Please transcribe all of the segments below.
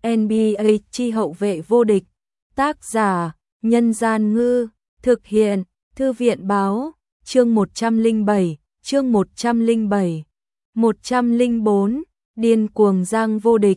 NBA chi hậu vệ vô địch. Tác giả: Nhân Gian Ngư. Thực hiện: Thư viện Báo. Chương 107. Chương 107. 104. Điên cuồng Giang vô địch.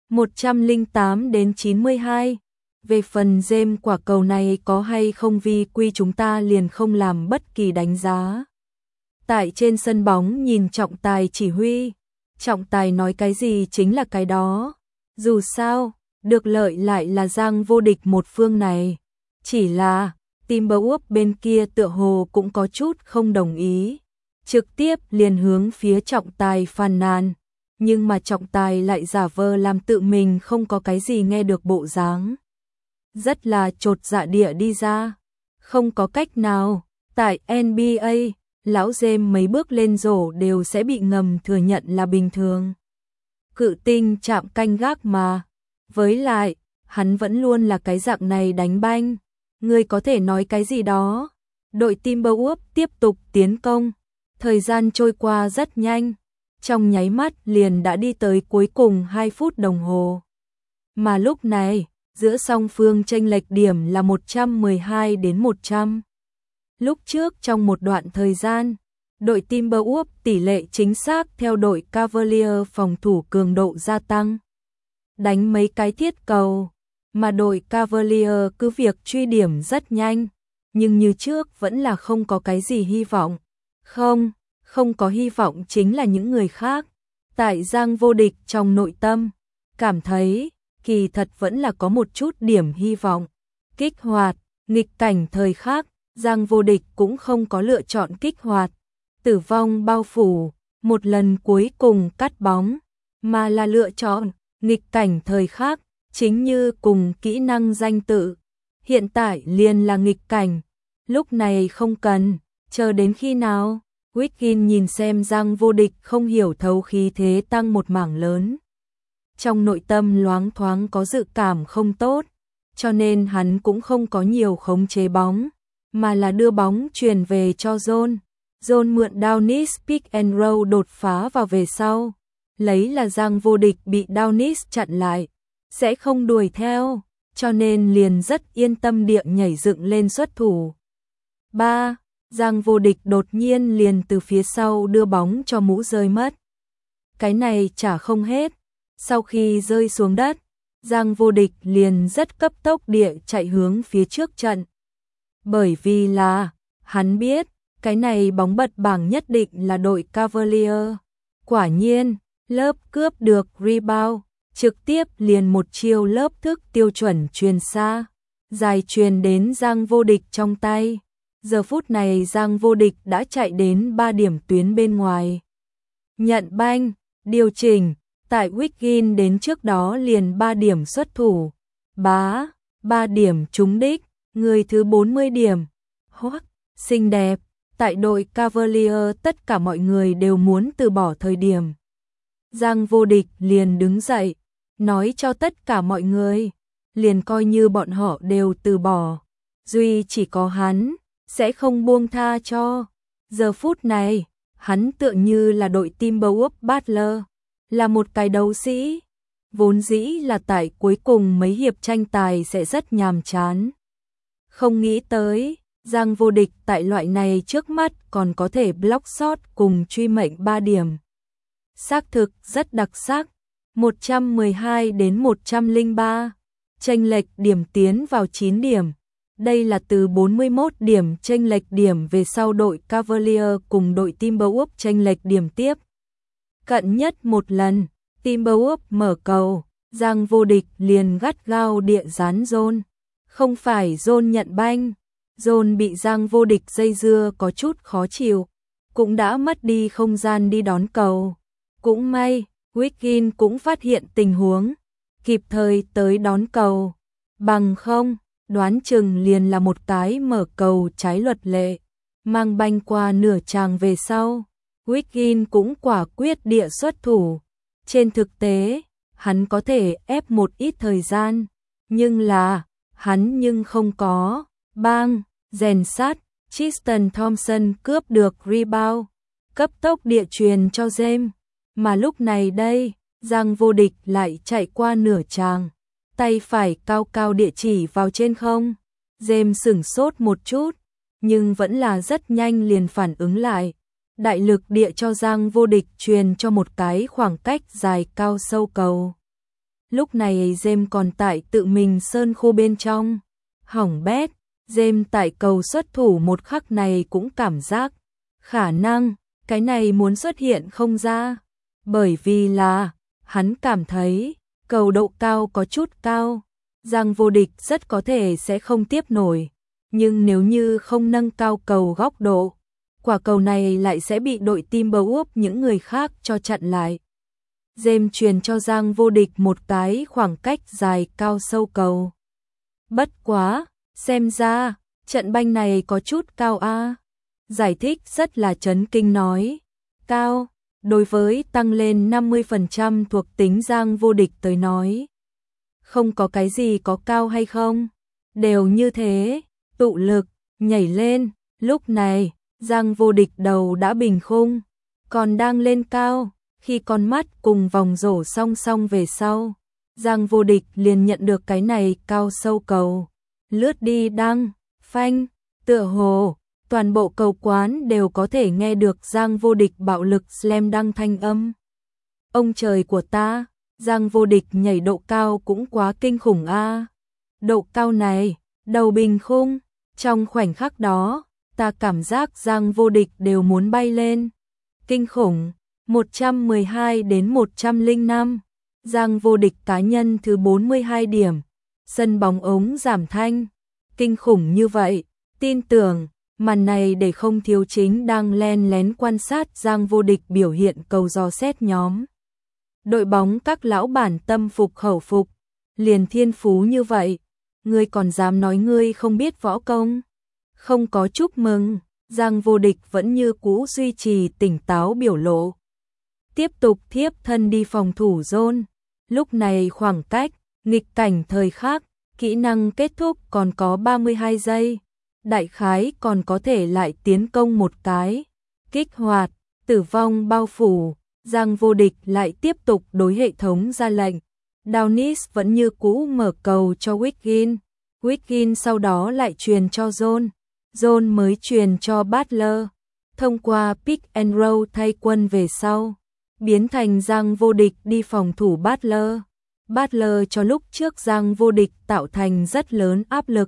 108 đến 92. Về phần James quả cầu này có hay không vi quy chúng ta liền không làm bất kỳ đánh giá. Tại trên sân bóng nhìn trọng tài chỉ huy, trọng tài nói cái gì chính là cái đó. Dù sao, được lợi lại là Giang vô địch một phương này. Chỉ là, Timberwolves bên kia tựa hồ cũng có chút không đồng ý. Trực tiếp liền hướng phía trọng tài phàn nàn. Nhưng mà trọng tài lại giả vờ làm tự mình không có cái gì nghe được bộ dáng. Rất là chột dạ địa đi ra. Không có cách nào, tại NBA, lão James mấy bước lên rổ đều sẽ bị ngầm thừa nhận là bình thường. Cự tinh chạm canh gác mà. Với lại, hắn vẫn luôn là cái dạng này đánh banh. Ngươi có thể nói cái gì đó. Đội Timberwolves tiếp tục tiến công. Thời gian trôi qua rất nhanh. Trong nháy mắt liền đã đi tới cuối cùng 2 phút đồng hồ. Mà lúc này, giữa song phương chênh lệch điểm là 112 đến 100. Lúc trước trong một đoạn thời gian, đội Timberwolves tỷ lệ chính xác theo đội Cavaliers phòng thủ cường độ gia tăng. Đánh mấy cái thiết cầu, mà đội Cavaliers cứ việc truy điểm rất nhanh, nhưng như trước vẫn là không có cái gì hy vọng. Không có hy vọng chính là những người khác. Tại Giang vô địch trong nội tâm, cảm thấy kỳ thật vẫn là có một chút điểm hy vọng. Kích hoạt, nghịch cảnh thời khắc, Giang vô địch cũng không có lựa chọn kích hoạt. Tử vong bao phủ, một lần cuối cùng cắt bóng, mà là lựa chọn nghịch cảnh thời khắc, chính như cùng kỹ năng danh tự. Hiện tại liền là nghịch cảnh, lúc này không cần, chờ đến khi nào? Wiggins nhìn xem Giang vô địch không hiểu thấu khí thế tăng một mảng lớn. Trong nội tâm loáng thoáng có dự cảm không tốt, cho nên hắn cũng không có nhiều khống chế bóng, mà là đưa bóng truyền về cho John. John mượn Downis pick and roll đột phá vào về sau. Lấy là Giang vô địch bị Downis chặn lại, sẽ không đuổi theo, cho nên liền rất yên tâm địa nhảy dựng lên xuất thủ. 3. Giang vô địch đột nhiên liền từ phía sau đưa bóng cho mũ rơi mất. Cái này chả không hết. Sau khi rơi xuống đất, Giang vô địch liền rất cấp tốc địa chạy hướng phía trước trận. Bởi vì là, hắn biết, cái này bóng bật bảng nhất định là đội Cavaliers. Quả nhiên, lớp cướp được rebound, trực tiếp liền một chiêu lớp thức tiêu chuẩn truyền xa, dài truyền đến Giang vô địch trong tay. Giờ phút này Giang vô địch đã chạy đến 3 điểm tuyến bên ngoài. Nhận banh, điều chỉnh, tại Wiggins đến trước đó liền 3 điểm xuất thủ. 3 điểm trúng đích, người thứ 40 điểm. Hoắc, xinh đẹp, tại đội Cavaliers tất cả mọi người đều muốn từ bỏ thời điểm. Giang vô địch liền đứng dậy, nói cho tất cả mọi người, liền coi như bọn họ đều từ bỏ. Duy chỉ có hắn sẽ không buông tha cho. Giờ phút này, hắn tựa như là đội Timberwolves Butler, là một cái đấu sĩ. Vốn dĩ là tại cuối cùng mấy hiệp tranh tài sẽ rất nhàm chán. Không nghĩ tới, Giang vô địch tại loại này trước mắt còn có thể block shot cùng truy mệnh 3 điểm. Xác thực rất đặc sắc, 112 đến 103, chênh lệch điểm tiến vào 9 điểm. Đây là từ 41 điểm chênh lệch điểm về sau đội Cavaliers cùng đội Timberwolves chênh lệch điểm tiếp. Cận nhất một lần, Timberwolves mở cầu, Giang vô địch liền gắt gao địa dán John. Không phải John nhận banh, John bị Giang vô địch dây dưa có chút khó chịu, cũng đã mất đi không gian đi đón cầu. Cũng may, Wiggins cũng phát hiện tình huống, kịp thời tới đón cầu. Bằng không, đoán chừng liền là một cái mở cầu trái luật lệ. Mang banh qua nửa tràng về sau, Wiggins cũng quả quyết địa xuất thủ. Trên thực tế, hắn có thể ép một ít thời gian, nhưng là, hắn nhưng không có. Bang, rèn sát, Tristan Thompson cướp được rebound, cấp tốc địa truyền cho James. Mà lúc này đây, Giang Vô Địch lại chạy qua nửa tràng, tay phải cao cao địa chỉ vào trên không. James sửng sốt một chút, nhưng vẫn là rất nhanh liền phản ứng lại. Đại lực địa cho Giang Vô Địch truyền cho một cái khoảng cách dài cao sâu cầu. Lúc này James còn tại tự mình sơn khô bên trong. Hỏng bét, James tại cầu xuất thủ một khắc này cũng cảm giác khả năng cái này muốn xuất hiện không ra. Bởi vì là hắn cảm thấy cầu độ cao có chút cao. Giang Vô Địch rất có thể sẽ không tiếp nổi. Nhưng nếu như không nâng cao cầu góc độ, quả cầu này lại sẽ bị đội Timberwolves những người khác cho chặn lại. James truyền cho Giang Vô Địch một cái khoảng cách dài cao sâu cầu. Bất quá, xem ra, trận banh này có chút cao a. Giải thích rất là chấn kinh nói. Cao, đối với tăng lên 50% thuộc tính Giang Vô Địch tới nói. Không có cái gì có cao hay không, đều như thế, tụ lực, nhảy lên, lúc này, Giang Vô Địch đầu đã bình khung, còn đang lên cao, khi con mắt cùng vòng rổ song song về sau, Giang Vô Địch liền nhận được cái này cao sâu cầu, lướt đi đăng, phanh, tựa hồ, toàn bộ cầu quán đều có thể nghe được Giang Vô Địch bạo lực slam đăng thanh âm. Ông trời của ta, Giang Vô Địch nhảy độ cao cũng quá kinh khủng a. Độ cao này, đầu bình khung, trong khoảnh khắc đó, ta cảm giác Giang Vô Địch đều muốn bay lên. Kinh khủng, 112 đến 105. Giang Vô Địch cá nhân thứ 42 điểm. Sân bóng ống giảm thanh. Kinh khủng như vậy, tin tưởng, màn này để không thiếu chính đang len lén quan sát Giang Vô Địch biểu hiện cầu dò xét nhóm. Đội bóng các lão bản tâm phục khẩu phục, liền thiên phú như vậy, ngươi còn dám nói ngươi không biết võ công? Không có chúc mừng, Giang Vô Địch vẫn như cũ duy trì tỉnh táo biểu lộ. Tiếp tục thiếp thân đi phòng thủ zone, lúc này khoảng cách, nghịch cảnh thời khắc, kỹ năng kết thúc còn có 32 giây, đại khái còn có thể lại tiến công một cái, kích hoạt, tử vong bao phủ. Giang Vô Địch lại tiếp tục đối hệ thống ra lệnh. Downis vẫn như cũ mở cầu cho Wiggins. Wiggins sau đó lại truyền cho John. John mới truyền cho Butler. Thông qua pick and roll thay quân về sau, biến thành Giang Vô Địch đi phòng thủ Butler. Butler cho lúc trước Giang Vô Địch tạo thành rất lớn áp lực.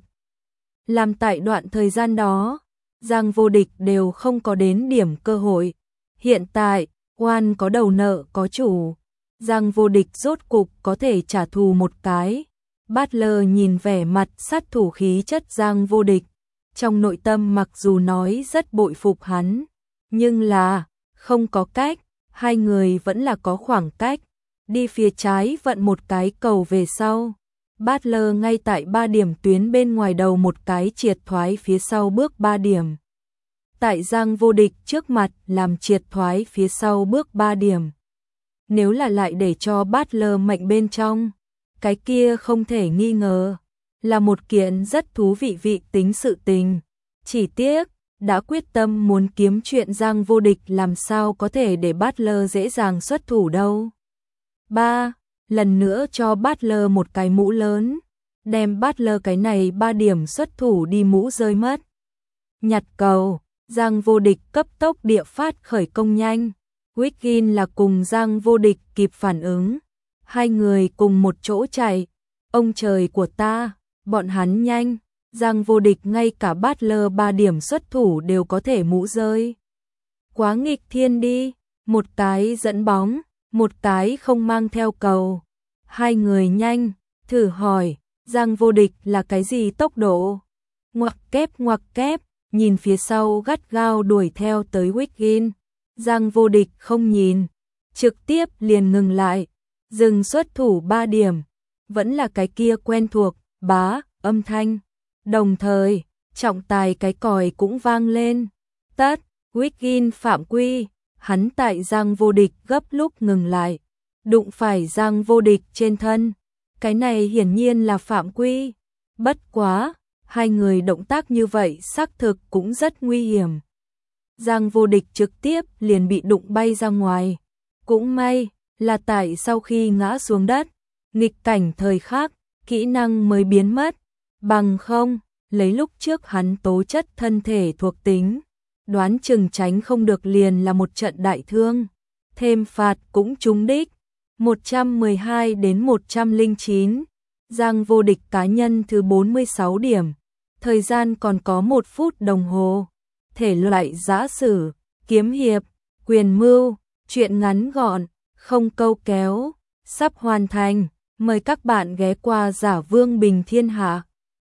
Làm tại đoạn thời gian đó, Giang Vô Địch đều không có đến điểm cơ hội. Hiện tại, Oan có đầu nợ có chủ, Giang Vô Địch rốt cục có thể trả thù một cái. Butler nhìn vẻ mặt sát thủ khí chất Giang Vô Địch, trong nội tâm mặc dù nói rất bội phục hắn, nhưng là không có cách, hai người vẫn là có khoảng cách. Đi phía trái vận một cái cầu về sau, Butler ngay tại 3 điểm tuyến bên ngoài đầu một cái triệt thoái phía sau bước 3 điểm. Tại Giang Vô Địch trước mặt làm triệt thoái phía sau bước 3 điểm. Nếu là lại để cho Butler mệnh bên trong, cái kia không thể nghi ngờ, là một kiện rất thú vị vị tính sự tình. Chỉ tiếc, đã quyết tâm muốn kiếm chuyện Giang Vô Địch làm sao có thể để Butler dễ dàng xuất thủ đâu. 3. Lần nữa cho Butler một cái mũ lớn, đem Butler cái này 3 điểm xuất thủ đi mũ rơi mất. Nhặt cầu. Giang Vô Địch cấp tốc địa phát khởi công nhanh. Wiggins là cùng Giang Vô Địch kịp phản ứng. Hai người cùng một chỗ chạy. Ông trời của ta, bọn hắn nhanh. Giang Vô Địch ngay cả Butler 3 điểm xuất thủ đều có thể mũ rơi. Quá nghịch thiên đi. Một cái dẫn bóng, một cái không mang theo cầu. Hai người nhanh, thử hỏi, Giang Vô Địch là cái gì tốc độ? Ngoặc kép. Nhìn phía sau gắt gao đuổi theo tới Wiggins. Giang Vô Địch không nhìn, trực tiếp liền ngừng lại, dừng xuất thủ 3 điểm. Vẫn là cái kia quen thuộc, bá, âm thanh. Đồng thời, trọng tài cái còi cũng vang lên. Tất, Wiggins phạm quy, hắn tại Giang Vô Địch gấp lúc ngừng lại, đụng phải Giang Vô Địch trên thân. Cái này hiển nhiên là phạm quy. Bất quá, hai người động tác như vậy xác thực cũng rất nguy hiểm. Giang Vô Địch trực tiếp liền bị đụng bay ra ngoài. Cũng may, là tại sau khi ngã xuống đất, nghịch cảnh thời khắc, kỹ năng mới biến mất, bằng không, lấy lúc trước hắn tố chất thân thể thuộc tính, đoán chừng tránh không được liền là một trận đại thương, thêm phạt cũng trúng đích, 112 đến 109, Giang vô địch cá nhân thứ 46 điểm, thời gian còn có 1 phút đồng hồ, thể loại giã sử, kiếm hiệp, quyền mưu, truyện ngắn gọn, không câu kéo, sắp hoàn thành, mời các bạn ghé qua Giả Vương Bình Thiên Hạ.